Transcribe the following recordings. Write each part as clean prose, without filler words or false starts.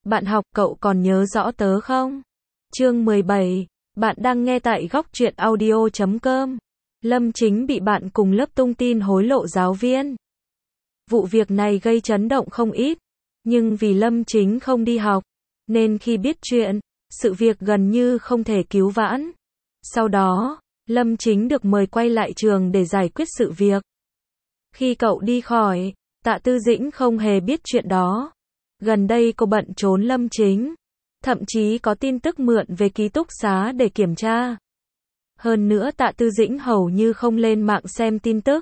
Bạn học, cậu còn nhớ rõ tớ không? Chương 17. Bạn đang nghe tại góc truyện audio.com. Lâm Chính bị bạn cùng lớp tung tin hối lộ giáo viên. Vụ việc này gây chấn động không ít, nhưng vì Lâm Chính không đi học, nên khi biết chuyện, sự việc gần như không thể cứu vãn. Sau đó, Lâm Chính được mời quay lại trường để giải quyết sự việc. Khi cậu đi khỏi, Tạ Tư Dĩnh không hề biết chuyện đó. Gần đây cô bận trốn Lâm Chính, thậm chí có tin tức mượn về ký túc xá để kiểm tra. Hơn nữa Tạ Tư Dĩnh hầu như không lên mạng xem tin tức,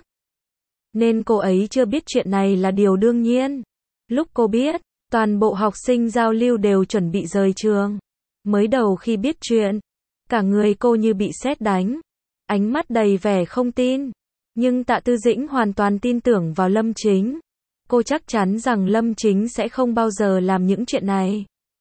nên cô ấy chưa biết chuyện này là điều đương nhiên. Lúc cô biết, toàn bộ học sinh giao lưu đều chuẩn bị rời trường. Mới đầu khi biết chuyện, cả người cô như bị sét đánh, ánh mắt đầy vẻ không tin. Nhưng Tạ Tư Dĩnh hoàn toàn tin tưởng vào Lâm Chính. Cô chắc chắn rằng Lâm Chính sẽ không bao giờ làm những chuyện này.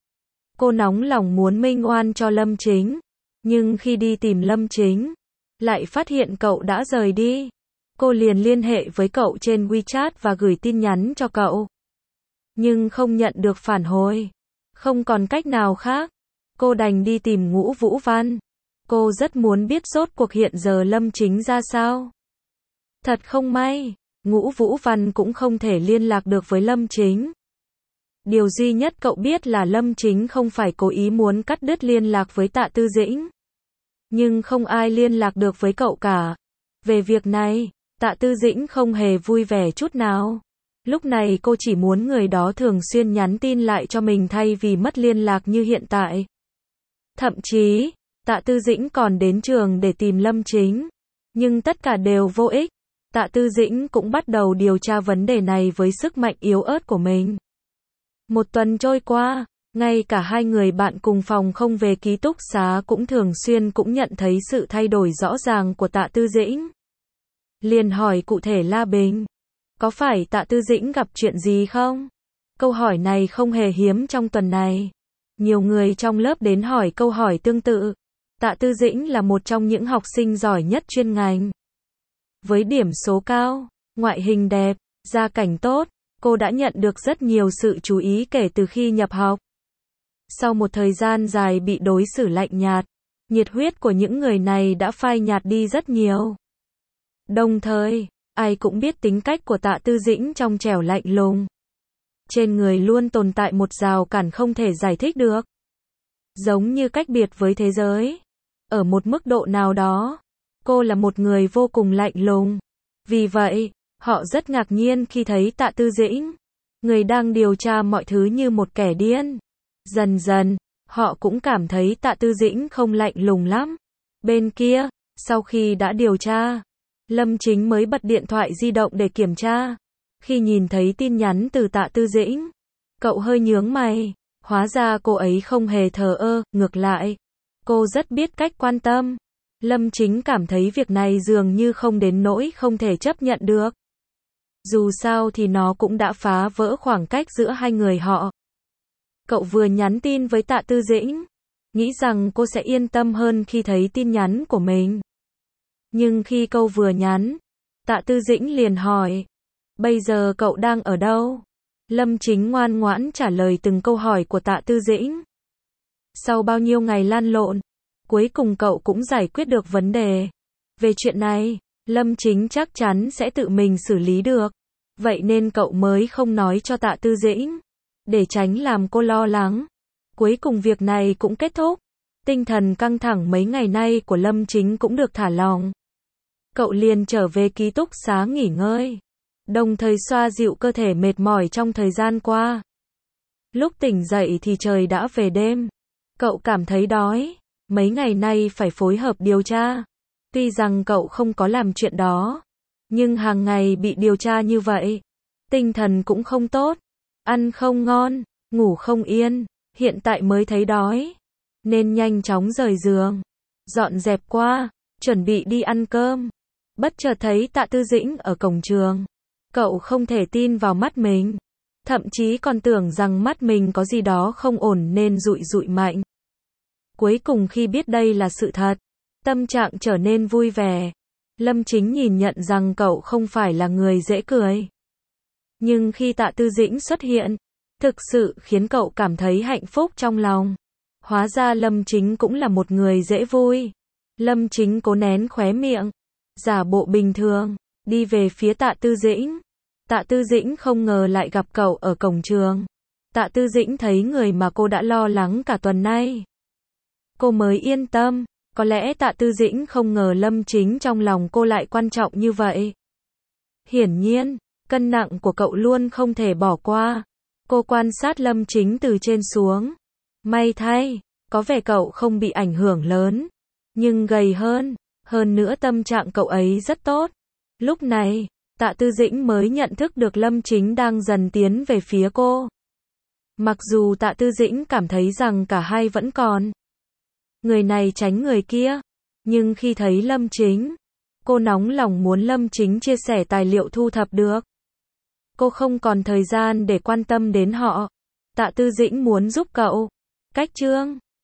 Cô nóng lòng muốn minh oan cho Lâm Chính, nhưng khi đi tìm Lâm Chính, lại phát hiện cậu đã rời đi. Cô liền liên hệ với cậu trên WeChat và gửi tin nhắn cho cậu, nhưng không nhận được phản hồi. Không còn cách nào khác, cô đành đi tìm Ngũ Vũ Văn. Cô rất muốn biết rốt cuộc hiện giờ Lâm Chính ra sao. Thật không may, Ngũ Vũ Văn cũng không thể liên lạc được với Lâm Chính. Điều duy nhất cậu biết là Lâm Chính không phải cố ý muốn cắt đứt liên lạc với Tạ Tư Dĩnh, nhưng không ai liên lạc được với cậu cả. Về việc này, Tạ Tư Dĩnh không hề vui vẻ chút nào. Lúc này cô chỉ muốn người đó thường xuyên nhắn tin lại cho mình thay vì mất liên lạc như hiện tại. Thậm chí, Tạ Tư Dĩnh còn đến trường để tìm Lâm Chính, nhưng tất cả đều vô ích. Tạ Tư Dĩnh cũng bắt đầu điều tra vấn đề này với sức mạnh yếu ớt của mình. Một tuần trôi qua, ngay cả hai người bạn cùng phòng không về ký túc xá cũng thường xuyên cũng nhận thấy sự thay đổi rõ ràng của Tạ Tư Dĩnh. Liền hỏi cụ thể La Bình, có phải Tạ Tư Dĩnh gặp chuyện gì không? Câu hỏi này không hề hiếm trong tuần này. Nhiều người trong lớp đến hỏi câu hỏi tương tự. Tạ Tư Dĩnh là một trong những học sinh giỏi nhất chuyên ngành. Với điểm số cao, ngoại hình đẹp, gia cảnh tốt, cô đã nhận được rất nhiều sự chú ý kể từ khi nhập học. Sau một thời gian dài bị đối xử lạnh nhạt, nhiệt huyết của những người này đã phai nhạt đi rất nhiều. Đồng thời, ai cũng biết tính cách của Tạ Tư Dĩnh trong trẻo lạnh lùng. Trên người luôn tồn tại một rào cản không thể giải thích được. Giống như cách biệt với thế giới. Ở một mức độ nào đó, cô là một người vô cùng lạnh lùng. Vì vậy, họ rất ngạc nhiên khi thấy Tạ Tư Dĩnh, người đang điều tra mọi thứ như một kẻ điên. Dần dần, họ cũng cảm thấy Tạ Tư Dĩnh không lạnh lùng lắm. Bên kia, sau khi đã điều tra, Lâm Chính mới bật điện thoại di động để kiểm tra. Khi nhìn thấy tin nhắn từ Tạ Tư Dĩnh, cậu hơi nhướng mày. Hóa ra cô ấy không hề thờ ơ, ngược lại, cô rất biết cách quan tâm. Lâm Chính cảm thấy việc này dường như không đến nỗi không thể chấp nhận được. Dù sao thì nó cũng đã phá vỡ khoảng cách giữa hai người họ. Cậu vừa nhắn tin với Tạ Tư Dĩnh, nghĩ rằng cô sẽ yên tâm hơn khi thấy tin nhắn của mình. Nhưng khi câu vừa nhắn, Tạ Tư Dĩnh liền hỏi, bây giờ cậu đang ở đâu? Lâm Chính ngoan ngoãn trả lời từng câu hỏi của Tạ Tư Dĩnh. Sau bao nhiêu ngày lăn lộn, cuối cùng cậu cũng giải quyết được vấn đề. Về chuyện này, Lâm Chính chắc chắn sẽ tự mình xử lý được. Vậy nên cậu mới không nói cho Tạ Tư Dĩnh, để tránh làm cô lo lắng. Cuối cùng việc này cũng kết thúc. Tinh thần căng thẳng mấy ngày nay của Lâm Chính cũng được thả lỏng. Cậu liền trở về ký túc xá nghỉ ngơi, đồng thời xoa dịu cơ thể mệt mỏi trong thời gian qua. Lúc tỉnh dậy thì trời đã về đêm. Cậu cảm thấy đói. Mấy ngày nay phải phối hợp điều tra. Tuy rằng cậu không có làm chuyện đó, nhưng hàng ngày bị điều tra như vậy, tinh thần cũng không tốt. Ăn không ngon, ngủ không yên. Hiện tại mới thấy đói, nên nhanh chóng rời giường, dọn dẹp qua, chuẩn bị đi ăn cơm. Bất chợt thấy Tạ Tư Dĩnh ở cổng trường. Cậu không thể tin vào mắt mình. Thậm chí còn tưởng rằng mắt mình có gì đó không ổn nên dụi dụi mạnh. Cuối cùng khi biết đây là sự thật, tâm trạng trở nên vui vẻ. Lâm Chính nhìn nhận rằng cậu không phải là người dễ cười. Nhưng khi Tạ Tư Dĩnh xuất hiện, thực sự khiến cậu cảm thấy hạnh phúc trong lòng. Hóa ra Lâm Chính cũng là một người dễ vui. Lâm Chính cố nén khóe miệng, giả bộ bình thường, đi về phía Tạ Tư Dĩnh. Tạ Tư Dĩnh không ngờ lại gặp cậu ở cổng trường. Tạ Tư Dĩnh thấy người mà cô đã lo lắng cả tuần nay. Cô mới yên tâm, có lẽ Tạ Tư Dĩnh không ngờ Lâm Chính trong lòng cô lại quan trọng như vậy. Hiển nhiên, cân nặng của cậu luôn không thể bỏ qua. Cô quan sát Lâm Chính từ trên xuống. May thay, có vẻ cậu không bị ảnh hưởng lớn, nhưng gầy hơn nữa tâm trạng cậu ấy rất tốt. Lúc này, Tạ Tư Dĩnh mới nhận thức được Lâm Chính đang dần tiến về phía cô. Mặc dù Tạ Tư Dĩnh cảm thấy rằng cả hai vẫn còn người này tránh người kia, nhưng khi thấy Lâm Chính, cô nóng lòng muốn Lâm Chính chia sẻ tài liệu thu thập được. Cô không còn thời gian để quan tâm đến họ. Tạ Tư Dĩnh muốn giúp cậu. Cách chương